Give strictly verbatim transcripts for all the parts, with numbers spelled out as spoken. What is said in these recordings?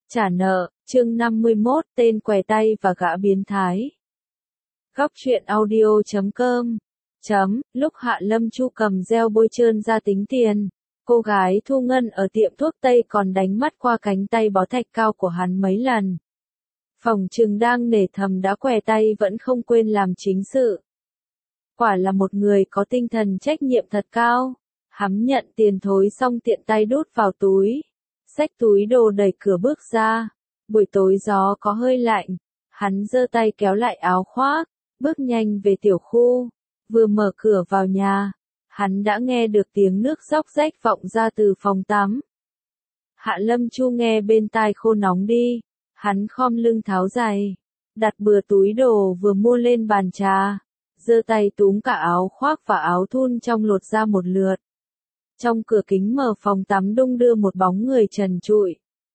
Trả nợ, chương năm mươi mốt, tên què tay và gã biến thái. Góc truyện audio chấm com chấm, lúc Hạ Lâm Chu cầm gel bôi trơn ra tính tiền, cô gái thu ngân ở tiệm thuốc Tây còn đánh mắt qua cánh tay bó thạch cao của hắn mấy lần. Phỏng chừng đang nể thầm đã què tay vẫn không quên làm chính sự. Quả là một người có tinh thần trách nhiệm thật cao. Hắn nhận tiền thối xong tiện tay đút vào túi. Xách túi đồ đẩy cửa bước ra. Buổi tối gió có hơi lạnh. Hắn giơ tay kéo lại áo khoác, bước nhanh về tiểu khu. Vừa mở cửa vào nhà, hắn đã nghe được tiếng nước róc rách vọng ra từ phòng tắm. Hạ Lâm Chu nghe bên tai khô nóng đi. Hắn khom lưng tháo giày, đặt bừa túi đồ vừa mua lên bàn trà, giơ tay túm cả áo khoác và áo thun trong lột ra một lượt. Trong cửa kính mở phòng tắm đung đưa một bóng người trần trụi.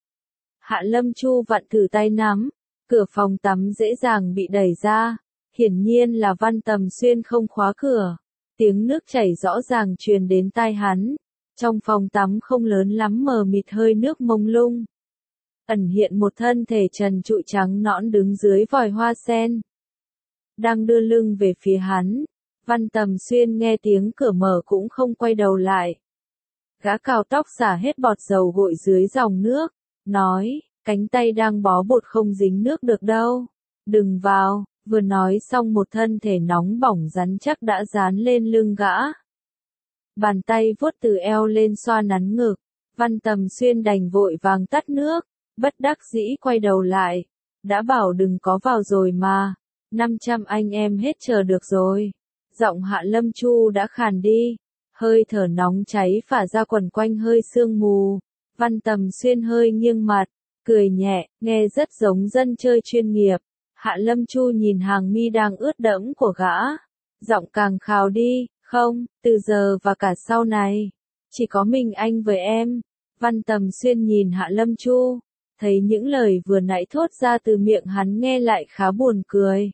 Hạ Lâm Chu vặn thử tay nắm, cửa phòng tắm dễ dàng bị đẩy ra, hiển nhiên là Văn Tầm Xuyên không khóa cửa. Tiếng nước chảy rõ ràng truyền đến tai hắn. Trong phòng tắm không lớn lắm, mờ mịt hơi nước mông lung. Ẩn hiện một thân thể trần trụi trắng nõn đứng dưới vòi hoa sen. Đang đưa lưng về phía hắn, Văn Tầm Xuyên nghe tiếng cửa mở cũng không quay đầu lại. Gã cào tóc xả hết bọt dầu gội dưới dòng nước, nói, cánh tay đang bó bột không dính nước được đâu, đừng vào, vừa nói xong một thân thể nóng bỏng rắn chắc đã dán lên lưng gã. Bàn tay vuốt từ eo lên xoa nắn ngực, Văn Tầm Xuyên đành vội vàng tắt nước. Bất đắc dĩ quay đầu lại, đã bảo đừng có vào rồi mà, năm trăm anh em hết chờ được rồi. Giọng Hạ Lâm Chu đã khàn đi, hơi thở nóng cháy phả ra quần quanh hơi sương mù. Văn Tầm Xuyên hơi nghiêng mặt, cười nhẹ, nghe rất giống dân chơi chuyên nghiệp. Hạ Lâm Chu nhìn hàng mi đang ướt đẫm của gã, giọng càng khào đi, không, từ giờ và cả sau này, chỉ có mình anh với em. Văn Tầm Xuyên nhìn Hạ Lâm Chu, thấy những lời vừa nãy thốt ra từ miệng hắn nghe lại khá buồn cười.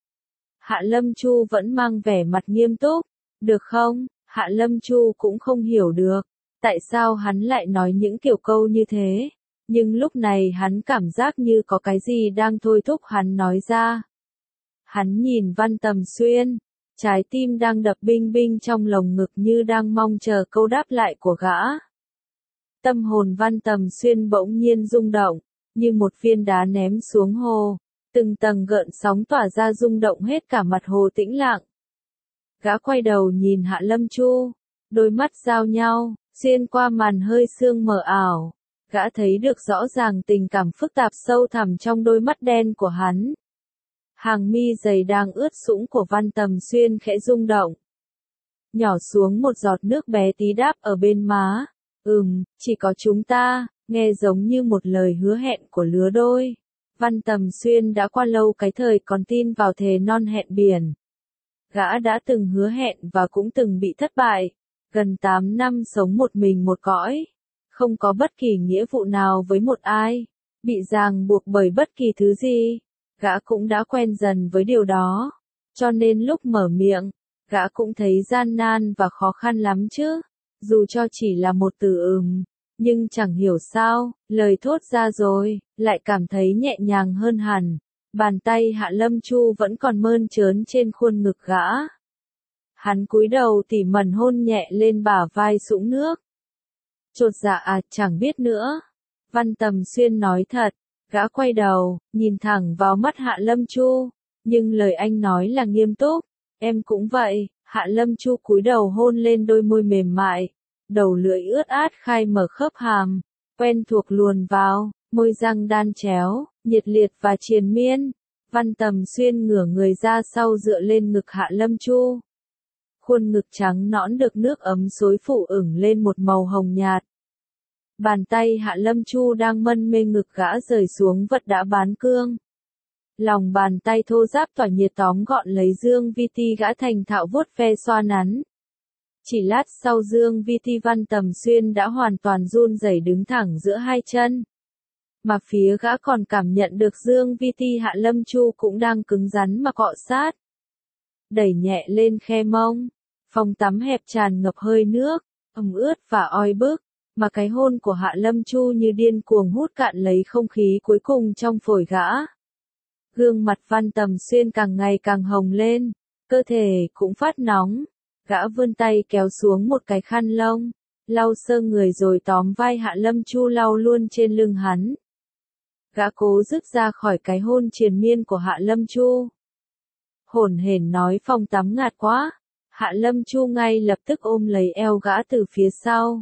Hạ Lâm Chu vẫn mang vẻ mặt nghiêm túc, được không? Hạ Lâm Chu cũng không hiểu được, tại sao hắn lại nói những kiểu câu như thế, nhưng lúc này hắn cảm giác như có cái gì đang thôi thúc hắn nói ra. Hắn nhìn Văn Tầm Xuyên, trái tim đang đập binh binh trong lồng ngực như đang mong chờ câu đáp lại của gã. Tâm hồn Văn Tầm Xuyên bỗng nhiên rung động, như một viên đá ném xuống hồ, từng tầng gợn sóng tỏa ra rung động hết cả mặt hồ tĩnh lặng. Gã quay đầu nhìn Hạ Lâm Chu, đôi mắt giao nhau, xuyên qua màn hơi sương mờ ảo, gã thấy được rõ ràng tình cảm phức tạp sâu thẳm trong đôi mắt đen của hắn. Hàng mi dày đang ướt sũng của Văn Tầm Xuyên khẽ rung động. Nhỏ xuống một giọt nước bé tí đáp ở bên má. Ừm, chỉ có chúng ta, nghe giống như một lời hứa hẹn của lứa đôi. Văn Tầm Xuyên đã qua lâu cái thời còn tin vào thề non hẹn biển. Gã đã từng hứa hẹn và cũng từng bị thất bại. Gần tám năm sống một mình một cõi. Không có bất kỳ nghĩa vụ nào với một ai. Bị ràng buộc bởi bất kỳ thứ gì. Gã cũng đã quen dần với điều đó. Cho nên lúc mở miệng, gã cũng thấy gian nan và khó khăn lắm chứ. Dù cho chỉ là một từ ừm, nhưng chẳng hiểu sao, lời thốt ra rồi, lại cảm thấy nhẹ nhàng hơn hẳn. Bàn tay Hạ Lâm Chu vẫn còn mơn trớn trên khuôn ngực gã. Hắn cúi đầu tỉ mẩn hôn nhẹ lên bả vai sũng nước. Chột dạ à, chẳng biết nữa. Văn Tầm Xuyên nói thật, gã quay đầu, nhìn thẳng vào mắt Hạ Lâm Chu, nhưng lời anh nói là nghiêm túc, em cũng vậy. Hạ Lâm Chu cúi đầu hôn lên đôi môi mềm mại, đầu lưỡi ướt át khai mở khớp hàm, quen thuộc luồn vào, môi răng đan chéo, nhiệt liệt và triền miên. Văn Tầm Xuyên ngửa người ra sau dựa lên ngực Hạ Lâm Chu. Khuôn ngực trắng nõn được nước ấm xối phủ ửng lên một màu hồng nhạt. Bàn tay Hạ Lâm Chu đang mân mê ngực gã rời xuống vật đã bán cương. Lòng bàn tay thô ráp tỏa nhiệt tóm gọn lấy dương vi ti gã thành thạo vuốt ve xoa nắn. Chỉ lát sau dương vi ti Văn Tầm Xuyên đã hoàn toàn run rẩy đứng thẳng giữa hai chân. Mà phía gã còn cảm nhận được dương vi ti Hạ Lâm Chu cũng đang cứng rắn mà cọ sát. Đẩy nhẹ lên khe mông. Phòng tắm hẹp tràn ngập hơi nước, ẩm ướt và oi bức. mà cái hôn của Hạ Lâm Chu như điên cuồng hút cạn lấy không khí cuối cùng trong phổi gã. Gương mặt Văn Tầm Xuyên càng ngày càng hồng lên, cơ thể cũng phát nóng. Gã vươn tay kéo xuống một cái khăn lông, lau sơ người rồi tóm vai Hạ Lâm Chu lau luôn trên lưng hắn. Gã cố dứt ra khỏi cái hôn triền miên của Hạ Lâm Chu. Hổn hển nói phòng tắm ngạt quá. Hạ Lâm Chu ngay lập tức ôm lấy eo gã từ phía sau.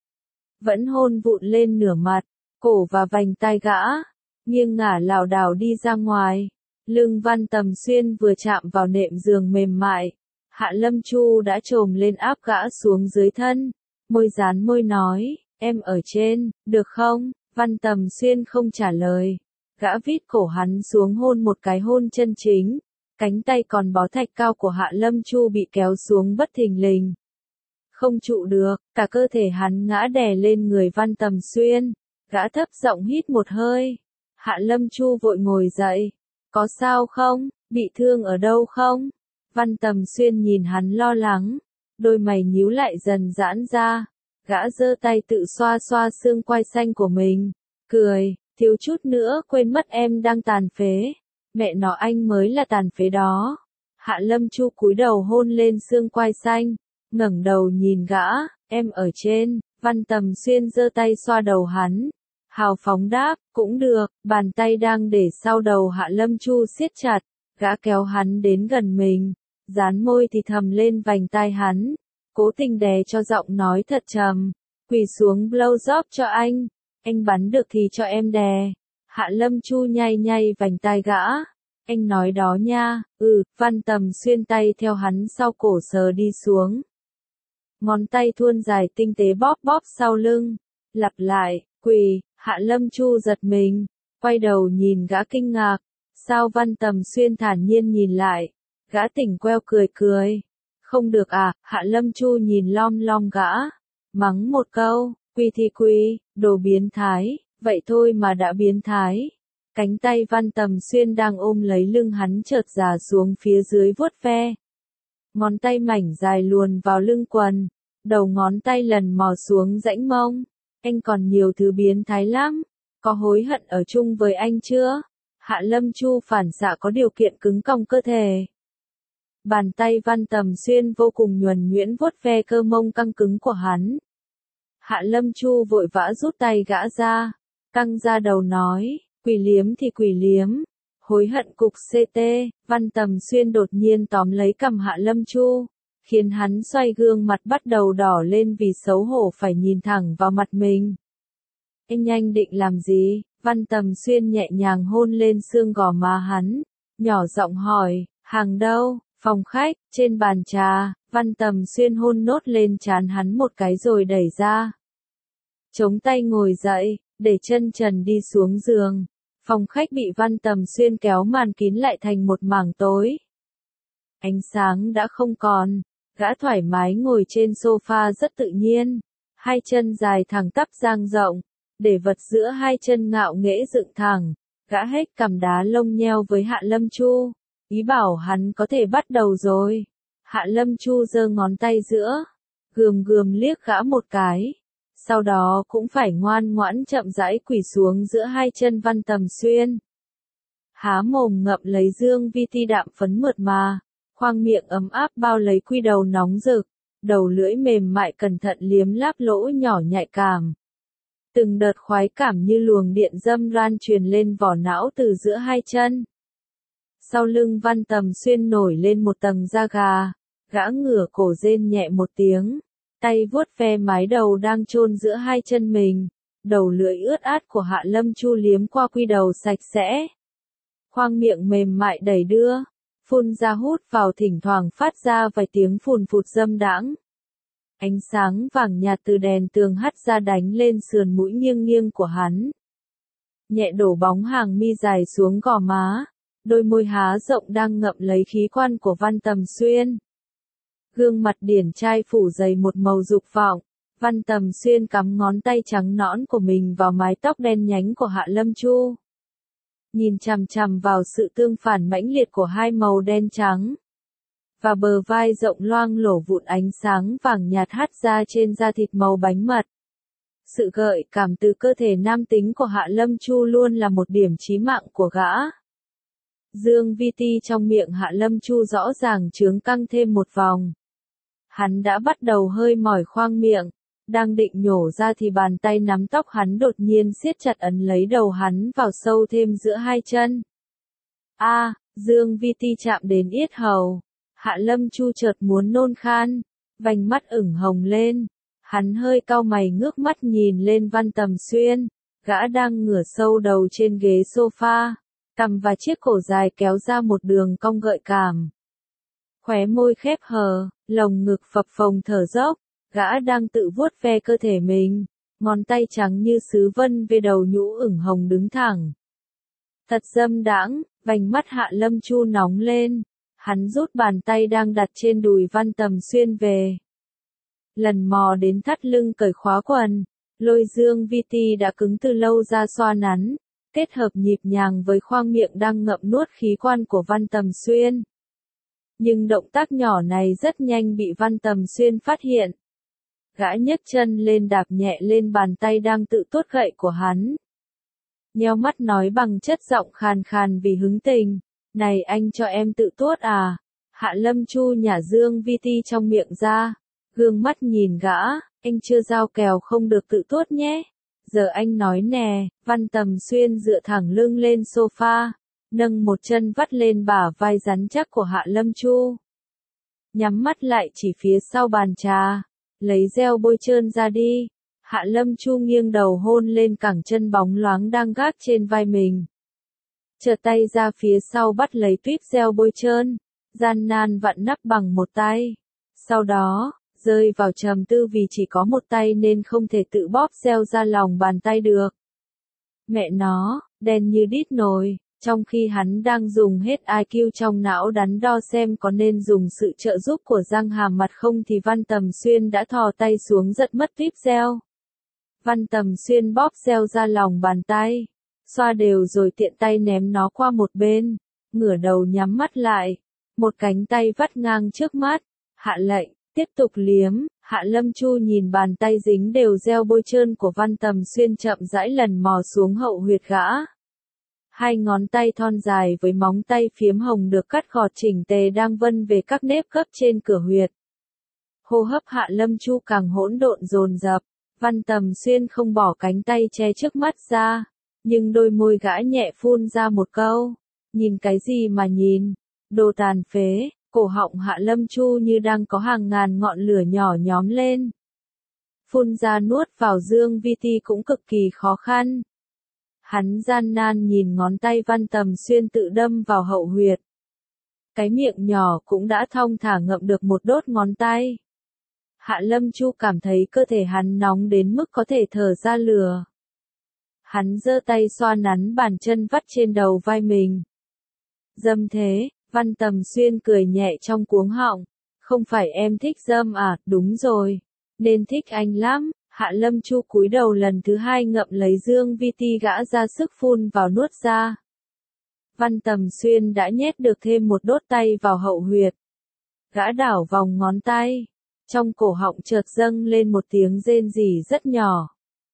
Vẫn hôn vụn lên nửa mặt, cổ và vành tai gã, nghiêng ngả lảo đảo đi ra ngoài. Lưng Văn Tầm Xuyên vừa chạm vào nệm giường mềm mại, Hạ Lâm Chu đã chồm lên áp gã xuống dưới thân, môi dán môi nói, em ở trên, được không? Văn Tầm Xuyên không trả lời, gã vít cổ hắn xuống hôn một cái hôn chân chính, cánh tay còn bó thạch cao của Hạ Lâm Chu bị kéo xuống bất thình lình. Không trụ được, cả cơ thể hắn ngã đè lên người Văn Tầm Xuyên, gã thấp giọng hít một hơi. Hạ Lâm Chu vội ngồi dậy, có sao không, bị thương ở đâu không? Văn Tầm Xuyên nhìn hắn lo lắng, đôi mày nhíu lại dần giãn ra, gã giơ tay tự xoa xoa xương quai xanh của mình, cười, thiếu chút nữa quên mất em đang tàn phế, mẹ nó anh mới là tàn phế đó. Hạ Lâm Chu cúi đầu hôn lên xương quai xanh, ngẩng đầu nhìn gã, em ở trên. Văn Tầm Xuyên giơ tay xoa đầu hắn, hào phóng đáp, cũng được. Bàn tay đang để sau đầu Hạ Lâm Chu siết chặt, gã kéo hắn đến gần mình, dán môi thì thầm lên vành tai hắn, cố tình đè cho giọng nói thật trầm, quỳ xuống blow job cho anh, anh bắn được thì cho em đè. Hạ Lâm Chu nhay nhay vành tai gã, anh nói đó nha. Ừ. Văn Tầm Xuyên tay theo hắn sau cổ sờ đi xuống, ngón tay thuôn dài tinh tế bóp bóp sau lưng, lặp lại, quỳ. Hạ Lâm Chu giật mình, quay đầu nhìn gã kinh ngạc, sao? Văn Tầm Xuyên thản nhiên nhìn lại, gã tỉnh queo cười cười, không được à? Hạ Lâm Chu nhìn lom lom gã, mắng một câu, quỳ thì quỳ, đồ biến thái, vậy thôi mà đã biến thái. Cánh tay Văn Tầm Xuyên đang ôm lấy lưng hắn chợt già xuống phía dưới vuốt ve. Ngón tay mảnh dài luồn vào lưng quần, đầu ngón tay lần mò xuống rãnh mông. Anh còn nhiều thứ biến thái lắm, có hối hận ở chung với anh chưa? Hạ Lâm Chu phản xạ có điều kiện cứng cong cơ thể. Bàn tay Văn Tầm Xuyên vô cùng nhuần nhuyễn vuốt ve cơ mông căng cứng của hắn. Hạ Lâm Chu vội vã rút tay gã ra, căng ra đầu nói, quỳ liếm thì quỳ liếm, hối hận cục xê tê. Văn Tầm Xuyên đột nhiên tóm lấy cằm Hạ Lâm Chu, khiến hắn xoay gương mặt bắt đầu đỏ lên vì xấu hổ phải nhìn thẳng vào mặt mình. Anh nhanh định làm gì? Văn Tầm Xuyên nhẹ nhàng hôn lên xương gò má hắn, nhỏ giọng hỏi, hàng đâu? Phòng khách. Trên bàn trà. Văn Tầm Xuyên hôn nốt lên trán hắn một cái rồi đẩy ra. Chống tay ngồi dậy, để chân trần đi xuống giường. Phòng khách bị Văn Tầm Xuyên kéo màn kín lại thành một mảng tối. Ánh sáng đã không còn. Gã thoải mái ngồi trên sofa rất tự nhiên, hai chân dài thẳng tắp dang rộng, để vật giữa hai chân ngạo nghễ dựng thẳng, gã hết cằm đá lông nheo với Hạ Lâm Chu, ý bảo hắn có thể bắt đầu rồi. Hạ Lâm Chu giơ ngón tay giữa, gườm gườm liếc gã một cái, sau đó cũng phải ngoan ngoãn chậm rãi quỳ xuống giữa hai chân Văn Tầm Xuyên. Há mồm ngậm lấy dương vi ti đạm phấn mượt mà. Khoang miệng ấm áp bao lấy quy đầu nóng rực, đầu lưỡi mềm mại cẩn thận liếm láp lỗ nhỏ nhạy cảm. Từng đợt khoái cảm như luồng điện dâm loan truyền lên vỏ não từ giữa hai chân. Sau lưng Văn Tầm Xuyên nổi lên một tầng da gà, gã ngửa cổ rên nhẹ một tiếng, tay vuốt ve mái đầu đang chôn giữa hai chân mình, đầu lưỡi ướt át của Hạ Lâm Chu liếm qua quy đầu sạch sẽ. Khoang miệng mềm mại đẩy đưa, phun ra hút vào thỉnh thoảng phát ra vài tiếng phùn phụt dâm đãng. Ánh sáng vàng nhạt từ đèn tường hắt ra đánh lên sườn mũi nghiêng nghiêng của hắn. Nhẹ đổ bóng hàng mi dài xuống gò má, đôi môi há rộng đang ngậm lấy khí quan của Văn Tầm Xuyên. Gương mặt điển trai phủ dày một màu dục vọng, Văn Tầm Xuyên cắm ngón tay trắng nõn của mình vào mái tóc đen nhánh của Hạ Lâm Chu. Nhìn chằm chằm vào sự tương phản mãnh liệt của hai màu đen trắng. Và bờ vai rộng loang lổ vụn ánh sáng vàng nhạt hắt ra trên da thịt màu bánh mật. Sự gợi cảm từ cơ thể nam tính của Hạ Lâm Chu luôn là một điểm chí mạng của gã. Dương vi ti trong miệng Hạ Lâm Chu rõ ràng trướng căng thêm một vòng. Hắn đã bắt đầu hơi mỏi khoang miệng, đang định nhổ ra thì bàn tay nắm tóc hắn đột nhiên siết chặt ấn lấy đầu hắn vào sâu thêm giữa hai chân. A, à, Dương vi ti chạm đến yết hầu. Hạ Lâm Chu chợt muốn nôn khan, vành mắt ửng hồng lên. Hắn hơi cau mày ngước mắt nhìn lên Văn Tầm Xuyên, gã đang ngửa sâu đầu trên ghế sofa, cằm và chiếc cổ dài kéo ra một đường cong gợi cảm. Khóe môi khép hờ, lồng ngực phập phồng thở dốc, gã đang tự vuốt ve cơ thể mình, ngón tay trắng như sứ vân về đầu nhũ ửng hồng đứng thẳng. Thật dâm đãng, vành mắt Hạ Lâm Chu nóng lên, hắn rút bàn tay đang đặt trên đùi Văn Tầm Xuyên về. Lần mò đến thắt lưng cởi khóa quần, lôi Dương vi ti đã cứng từ lâu ra xoa nắn, kết hợp nhịp nhàng với khoang miệng đang ngậm nuốt khí quan của Văn Tầm Xuyên. Nhưng động tác nhỏ này rất nhanh bị Văn Tầm Xuyên phát hiện. Gã nhấc chân lên đạp nhẹ lên bàn tay đang tự tuốt gậy của hắn. Nheo mắt nói bằng chất giọng khàn khàn vì hứng tình, này anh cho em tự tuốt à? Hạ Lâm Chu nhả Dương vi ti trong miệng ra, gương mắt nhìn gã, anh chưa giao kèo không được tự tuốt nhé. Giờ anh nói nè. Văn Tầm Xuyên dựa thẳng lưng lên sofa, nâng một chân vắt lên bả vai rắn chắc của Hạ Lâm Chu. Nhắm mắt lại chỉ phía sau bàn trà, lấy gel bôi trơn ra đi. Hạ Lâm Chu nghiêng đầu hôn lên cẳng chân bóng loáng đang gác trên vai mình. Chợt tay ra phía sau bắt lấy tuyếp gel bôi trơn, gian nan vặn nắp bằng một tay. Sau đó, rơi vào trầm tư vì chỉ có một tay nên không thể tự bóp gel ra lòng bàn tay được. Mẹ nó, đen như đít nồi, trong khi hắn đang dùng hết i kiu trong não đắn đo xem có nên dùng sự trợ giúp của răng hàm mặt không thì Văn Tầm Xuyên đã thò tay xuống giật mất tuyếp gel. Văn Tầm Xuyên bóp gel ra lòng bàn tay, xoa đều rồi tiện tay ném nó qua một bên, ngửa đầu nhắm mắt lại, một cánh tay vắt ngang trước mắt, hạ lệnh, tiếp tục liếm. Hạ Lâm Chu nhìn bàn tay dính đều gel bôi trơn của Văn Tầm Xuyên chậm rãi lần mò xuống hậu huyệt gã. Hai ngón tay thon dài với móng tay phiếm hồng được cắt gọt chỉnh tề đang vân về các nếp gấp trên cửa huyệt. Hô hấp Hạ Lâm Chu càng hỗn độn dồn dập, Văn Tầm Xuyên không bỏ cánh tay che trước mắt ra, nhưng đôi môi gã nhẹ phun ra một câu, nhìn cái gì mà nhìn, đồ tàn phế. Cổ họng Hạ Lâm Chu như đang có hàng ngàn ngọn lửa nhỏ nhóm lên. Phun ra nuốt vào Dương vi ti cũng cực kỳ khó khăn. Hắn gian nan nhìn ngón tay Văn Tầm Xuyên tự đâm vào hậu huyệt. Cái miệng nhỏ cũng đã thong thả ngậm được một đốt ngón tay. Hạ Lâm Chu cảm thấy cơ thể hắn nóng đến mức có thể thở ra lửa. Hắn giơ tay xoa nắn bàn chân vắt trên đầu vai mình. Dâm thế. Văn Tầm Xuyên cười nhẹ trong cuống họng, không phải em thích dâm à, đúng rồi, nên thích anh lắm. Hạ Lâm Chu cúi đầu lần thứ hai ngậm lấy Dương vi ti gã ra sức phun vào nuốt ra. Văn Tầm Xuyên đã nhét được thêm một đốt tay vào hậu huyệt. Gã đảo vòng ngón tay, trong cổ họng chợt dâng lên một tiếng rên rỉ rất nhỏ.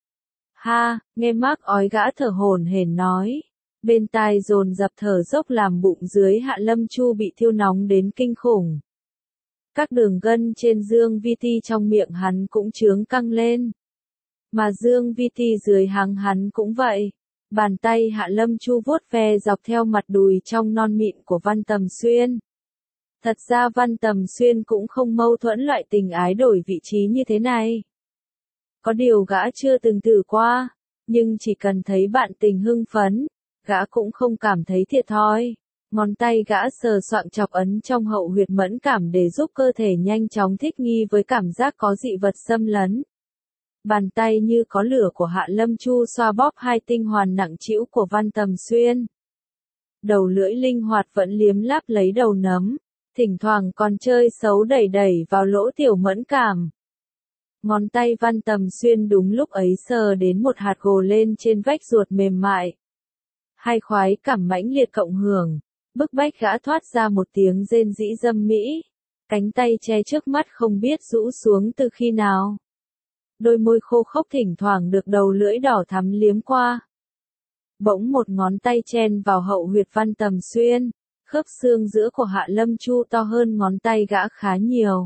Ha, nghe mác ói gã thở hổn hển nói. Bên tai dồn dập thở dốc làm bụng dưới Hạ Lâm Chu bị thiêu nóng đến kinh khủng. Các đường gân trên Dương vi ti trong miệng hắn cũng trướng căng lên. Mà Dương vi ti dưới háng hắn cũng vậy. Bàn tay Hạ Lâm Chu vuốt ve dọc theo mặt đùi trong non mịn của Văn Tầm Xuyên. Thật ra Văn Tầm Xuyên cũng không mâu thuẫn loại tình ái đổi vị trí như thế này. Có điều gã chưa từng thử qua, nhưng chỉ cần thấy bạn tình hưng phấn, gã cũng không cảm thấy thiệt thòi. Ngón tay gã sờ soạng chọc ấn trong hậu huyệt mẫn cảm để giúp cơ thể nhanh chóng thích nghi với cảm giác có dị vật xâm lấn. Bàn tay như có lửa của Hạ Lâm Chu xoa bóp hai tinh hoàn nặng trĩu của Văn Tầm Xuyên. Đầu lưỡi linh hoạt vẫn liếm láp lấy đầu nấm, thỉnh thoảng còn chơi xấu đẩy đẩy vào lỗ tiểu mẫn cảm. Ngón tay Văn Tầm Xuyên đúng lúc ấy sờ đến một hạt gồ lên trên vách ruột mềm mại. Hai khoái cảm mãnh liệt cộng hưởng, bức bách gã thoát ra một tiếng rên rĩ dâm mỹ. Cánh tay che trước mắt không biết rũ xuống từ khi nào. đôi môi khô khốc thỉnh thoảng được đầu lưỡi đỏ thắm liếm qua. Bỗng một ngón tay chen vào hậu huyệt Văn Tầm Xuyên, khớp xương giữa của Hạ Lâm Chu to hơn ngón tay gã khá nhiều.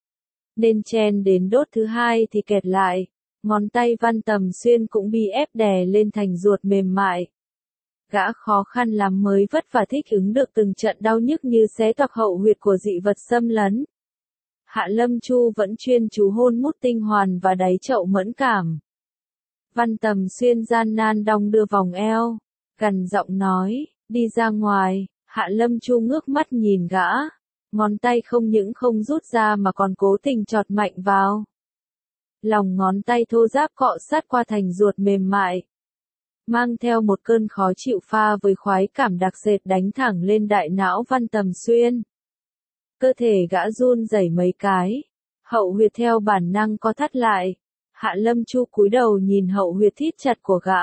Nên chen đến đốt thứ hai thì kẹt lại, ngón tay Văn Tầm Xuyên cũng bị ép đè lên thành ruột mềm mại. Gã khó khăn lắm mới vất vả thích ứng được từng trận đau nhức như xé toạc hậu huyệt của dị vật xâm lấn. Hạ Lâm Chu vẫn chuyên chú hôn mút tinh hoàn và đáy chậu mẫn cảm. Văn Tầm Xuyên gian nan đong đưa vòng eo, gằn giọng nói, đi ra ngoài. Hạ Lâm Chu ngước mắt nhìn gã, ngón tay không những không rút ra mà còn cố tình chọt mạnh vào. Lòng ngón tay thô ráp cọ sát qua thành ruột mềm mại, mang theo một cơn khó chịu pha với khoái cảm đặc sệt đánh thẳng lên đại não Văn Tầm Xuyên. Cơ thể gã run rẩy mấy cái, hậu huyệt theo bản năng co thắt lại. Hạ Lâm Chu cúi đầu nhìn hậu huyệt thít chặt của gã.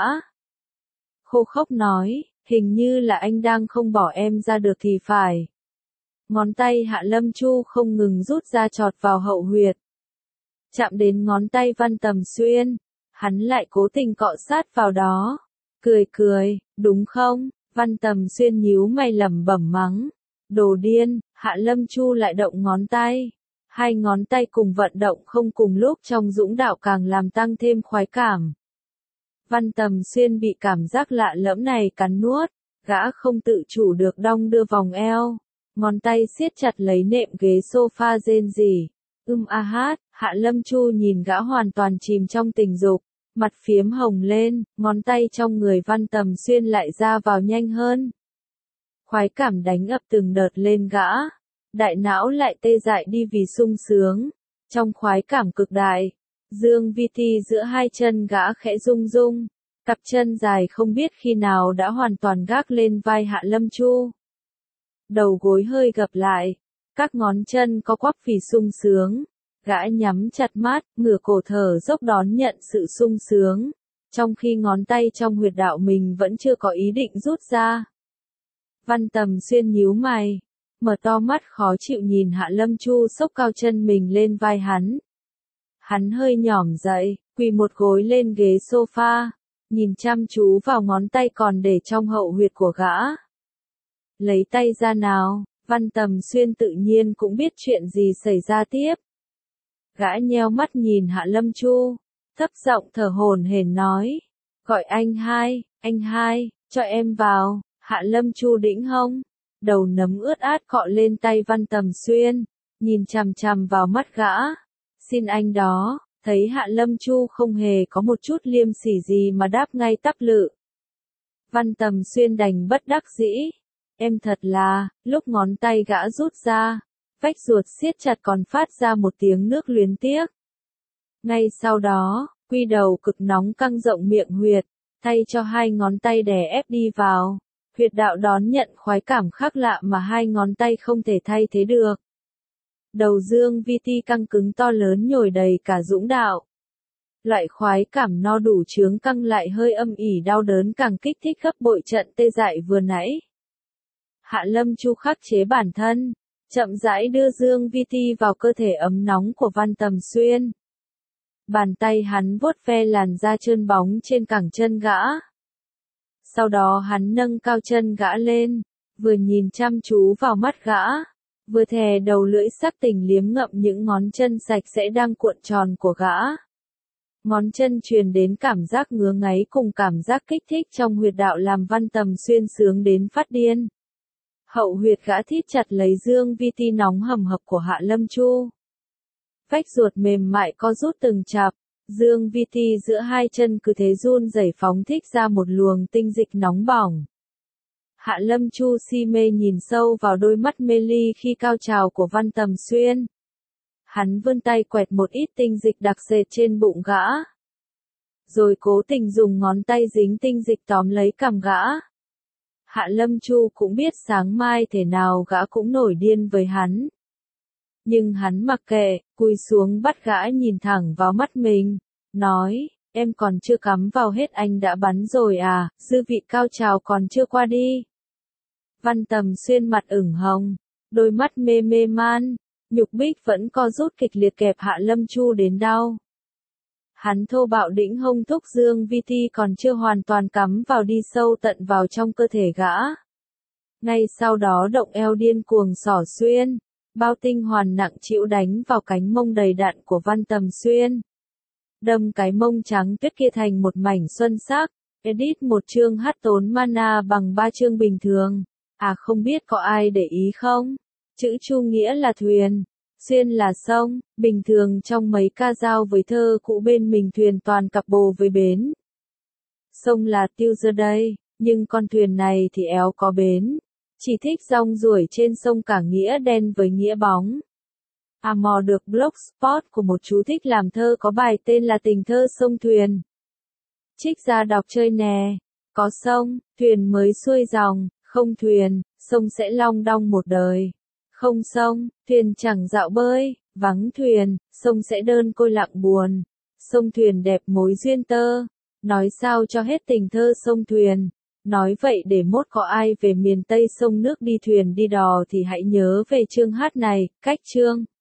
Khô khốc nói, hình như là anh đang không bỏ em ra được thì phải. Ngón tay Hạ Lâm Chu không ngừng rút ra chọt vào hậu huyệt. Chạm đến ngón tay Văn Tầm Xuyên, hắn lại cố tình cọ sát vào đó. Cười cười, đúng không? Văn Tầm Xuyên nhíu mày lẩm bẩm mắng. Đồ điên. Hạ Lâm Chu lại động ngón tay. Hai ngón tay cùng vận động không cùng lúc trong dũng đạo càng làm tăng thêm khoái cảm. Văn Tầm Xuyên bị cảm giác lạ lẫm này cắn nuốt, gã không tự chủ được đong đưa vòng eo, ngón tay siết chặt lấy nệm ghế sofa rên rỉ. Ưm a hát, Hạ Lâm Chu nhìn gã hoàn toàn chìm trong tình dục, mặt phiếm hồng lên, ngón tay trong người Văn Tầm Xuyên lại ra vào nhanh hơn. Khoái cảm đánh ập từng đợt lên gã, đại não lại tê dại đi vì sung sướng. Trong khoái cảm cực đại, dương vi ti giữa hai chân gã khẽ rung rung, cặp chân dài không biết khi nào đã hoàn toàn gác lên vai Hạ Lâm Chu. Đầu gối hơi gập lại, các ngón chân có quắp vì sung sướng, gã nhắm chặt mắt, ngửa cổ thở dốc đón nhận sự sung sướng, trong khi ngón tay trong huyệt đạo mình vẫn chưa có ý định rút ra. Văn Tầm Xuyên nhíu mày, mở to mắt khó chịu nhìn Hạ Lâm Chu xốc cao chân mình lên vai hắn. Hắn hơi nhỏm dậy, quỳ một gối lên ghế sofa, nhìn chăm chú vào ngón tay còn để trong hậu huyệt của gã. Lấy tay ra nào. Văn Tầm Xuyên tự nhiên cũng biết chuyện gì xảy ra tiếp. Gã nheo mắt nhìn Hạ Lâm Chu, thấp giọng thở hổn hển nói, gọi anh hai, anh hai, cho em vào. Hạ Lâm Chu đĩnh hông, đầu nấm ướt át cọ lên tay Văn Tầm Xuyên, nhìn chằm chằm vào mắt gã. Xin anh đó. Thấy Hạ Lâm Chu không hề có một chút liêm sỉ gì mà đáp ngay tắp lự. Văn Tầm Xuyên đành bất đắc dĩ. Em thật là, lúc ngón tay gã rút ra, vách ruột siết chặt còn phát ra một tiếng nước luyến tiếc. Ngay sau đó, quy đầu cực nóng căng rộng miệng huyệt, thay cho hai ngón tay đè ép đi vào. Huyệt đạo đón nhận khoái cảm khác lạ mà hai ngón tay không thể thay thế được. Đầu dương vi ti căng cứng to lớn nhồi đầy cả dũng đạo. Loại khoái cảm no đủ chướng căng lại hơi âm ỉ đau đớn càng kích thích gấp bội trận tê dại vừa nãy. Hạ Lâm Chu khắc chế bản thân, chậm rãi đưa dương vi ti vào cơ thể ấm nóng của Văn Tầm Xuyên. Bàn tay hắn vuốt ve làn da trơn bóng trên cẳng chân gã. Sau đó hắn nâng cao chân gã lên, vừa nhìn chăm chú vào mắt gã, vừa thè đầu lưỡi sắc tình liếm ngậm những ngón chân sạch sẽ đang cuộn tròn của gã. Ngón chân truyền đến cảm giác ngứa ngáy cùng cảm giác kích thích trong huyệt đạo làm Văn Tầm Xuyên sướng đến phát điên. Hậu huyệt gã thít chặt lấy dương vi ti nóng hầm hập của Hạ Lâm Chu. Vách ruột mềm mại co rút từng chặp, dương vi ti giữa hai chân cứ thế run rẩy phóng thích ra một luồng tinh dịch nóng bỏng. Hạ Lâm Chu si mê nhìn sâu vào đôi mắt mê ly khi cao trào của Văn Tầm Xuyên. Hắn vươn tay quẹt một ít tinh dịch đặc sệt trên bụng gã. Rồi cố tình dùng ngón tay dính tinh dịch tóm lấy cằm gã. Hạ Lâm Chu cũng biết sáng mai thế nào gã cũng nổi điên với hắn. Nhưng hắn mặc kệ, cúi xuống bắt gã nhìn thẳng vào mắt mình, nói, em còn chưa cắm vào hết anh đã bắn rồi à, dư vị cao trào còn chưa qua đi. Văn Tầm Xuyên mặt ửng hồng, đôi mắt mê mê man, nhục bích vẫn co rút kịch liệt kẹp Hạ Lâm Chu đến đau. Hạ Hắn thô bạo đĩnh hông thúc dương vi thi còn chưa hoàn toàn cắm vào đi sâu tận vào trong cơ thể gã. Ngay sau đó động eo điên cuồng xỏ xuyên, bao tinh hoàn nặng chịu đánh vào cánh mông đầy đặn của Văn Tầm Xuyên. Đâm cái mông trắng tuyết kia thành một mảnh xuân sắc, edit một chương hát tốn mana bằng ba chương bình thường. À không biết có ai để ý không? Chữ Chu nghĩa là thuyền, xuyên là sông, bình thường trong mấy ca dao với thơ cũ bên mình thuyền toàn cặp bồ với bến. Sông là tiêu giờ đây, nhưng con thuyền này thì éo có bến. Chỉ thích rong ruổi trên sông cả nghĩa đen với nghĩa bóng. À mò được blogspot của một chú thích làm thơ có bài tên là Tình thơ sông thuyền. Trích ra đọc chơi nè. Có sông, thuyền mới xuôi dòng, không thuyền, sông sẽ long đong một đời. Không sông, thuyền chẳng dạo bơi, vắng thuyền, sông sẽ đơn côi lặng buồn. Sông thuyền đẹp mối duyên tơ, nói sao cho hết tình thơ sông thuyền. Nói vậy để mốt có ai về miền Tây sông nước đi thuyền đi đò thì hãy nhớ về chương hát này, cách chương.